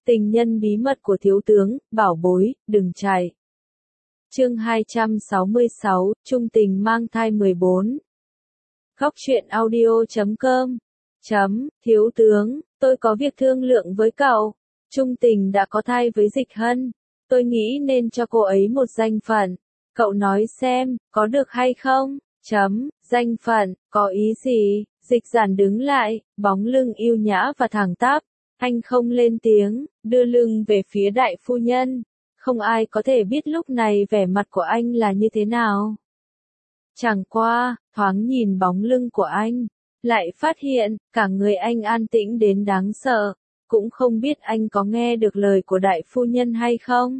Tình nhân bí mật của thiếu tướng, bảo bối, đừng chạy. Chương 266, Trung tình mang thai 14. Góc truyện audio.com. Thiếu tướng, tôi có việc thương lượng với cậu. Trung tình đã có thai với Dịch Hân. Tôi nghĩ nên cho cô ấy một danh phận. Cậu nói xem, có được hay không? Danh phận, có ý gì? Dịch Giản đứng lại, bóng lưng yêu nhã và thẳng tắp. Anh không lên tiếng, đưa lưng về phía đại phu nhân. Không ai có thể biết lúc này vẻ mặt của anh là như thế nào. Chẳng qua, thoáng nhìn bóng lưng của anh, lại phát hiện, cả người anh an tĩnh đến đáng sợ. Cũng không biết anh có nghe được lời của đại phu nhân hay không?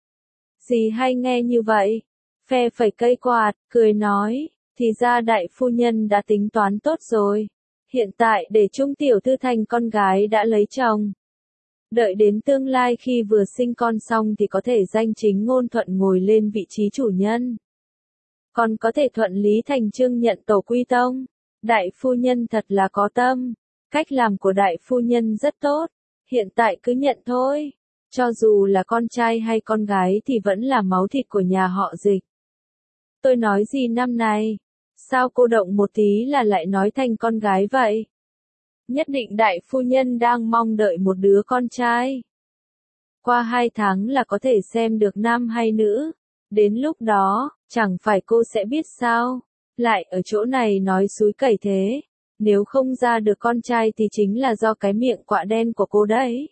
Dì hay nghe như vậy? Phe phẩy cây quạt, cười nói, thì ra đại phu nhân đã tính toán tốt rồi. Hiện tại để Trung tiểu thư thành con gái đã lấy chồng. Đợi đến tương lai khi vừa sinh con xong thì có thể danh chính ngôn thuận ngồi lên vị trí chủ nhân. Còn có thể thuận lý thành chương nhận tổ quy tông. Đại phu nhân thật là có tâm. Cách làm của đại phu nhân rất tốt. Hiện tại cứ nhận thôi. Cho dù là con trai hay con gái thì vẫn là máu thịt của nhà họ Dịch. Tôi nói gì năm này? Sao cô động một tí là lại nói thành con gái vậy? Nhất định đại phu nhân đang mong đợi một đứa con trai. Qua 2 tháng là có thể xem được nam hay nữ. Đến lúc đó, chẳng phải cô sẽ biết sao? Lại ở chỗ này nói xúi cẩy thế. Nếu không ra được con trai thì chính là do cái miệng quạ đen của cô đấy.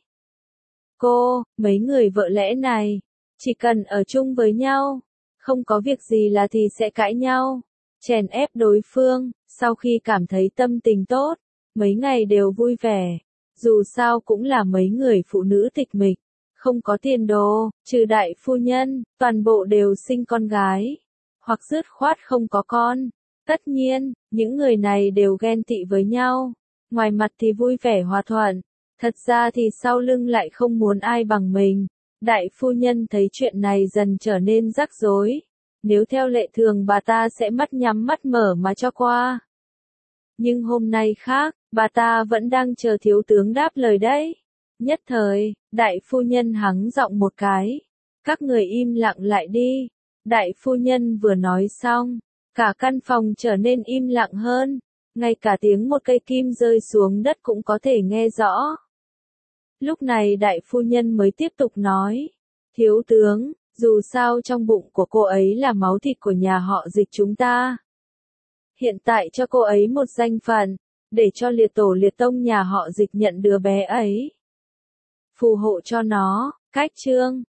Cô, mấy người vợ lẽ này, chỉ cần ở chung với nhau, không có việc gì là thì sẽ cãi nhau, chèn ép đối phương, sau khi cảm thấy tâm tình tốt, mấy ngày đều vui vẻ. Dù sao cũng là mấy người phụ nữ tịch mịch, không có tiền đồ, trừ đại phu nhân, toàn bộ đều sinh con gái, hoặc dứt khoát không có con. Tất nhiên, những người này đều ghen tị với nhau, ngoài mặt thì vui vẻ hòa thuận, thật ra thì sau lưng lại không muốn ai bằng mình. Đại phu nhân thấy chuyện này dần trở nên rắc rối. Nếu theo lệ thường bà ta sẽ mắt nhắm mắt mở mà cho qua. Nhưng hôm nay khác, bà ta vẫn đang chờ thiếu tướng đáp lời đấy. Nhất thời, đại phu nhân hắng giọng một cái. Các người im lặng lại đi. Đại phu nhân vừa nói xong, cả căn phòng trở nên im lặng hơn. Ngay cả tiếng một cây kim rơi xuống đất cũng có thể nghe rõ. Lúc này đại phu nhân mới tiếp tục nói. Thiếu tướng, dù sao trong bụng của cô ấy là máu thịt của nhà họ Dịch chúng ta. Hiện tại cho cô ấy một danh phận, để cho liệt tổ liệt tông nhà họ Dịch nhận đứa bé ấy. Phù hộ cho nó, cách chương.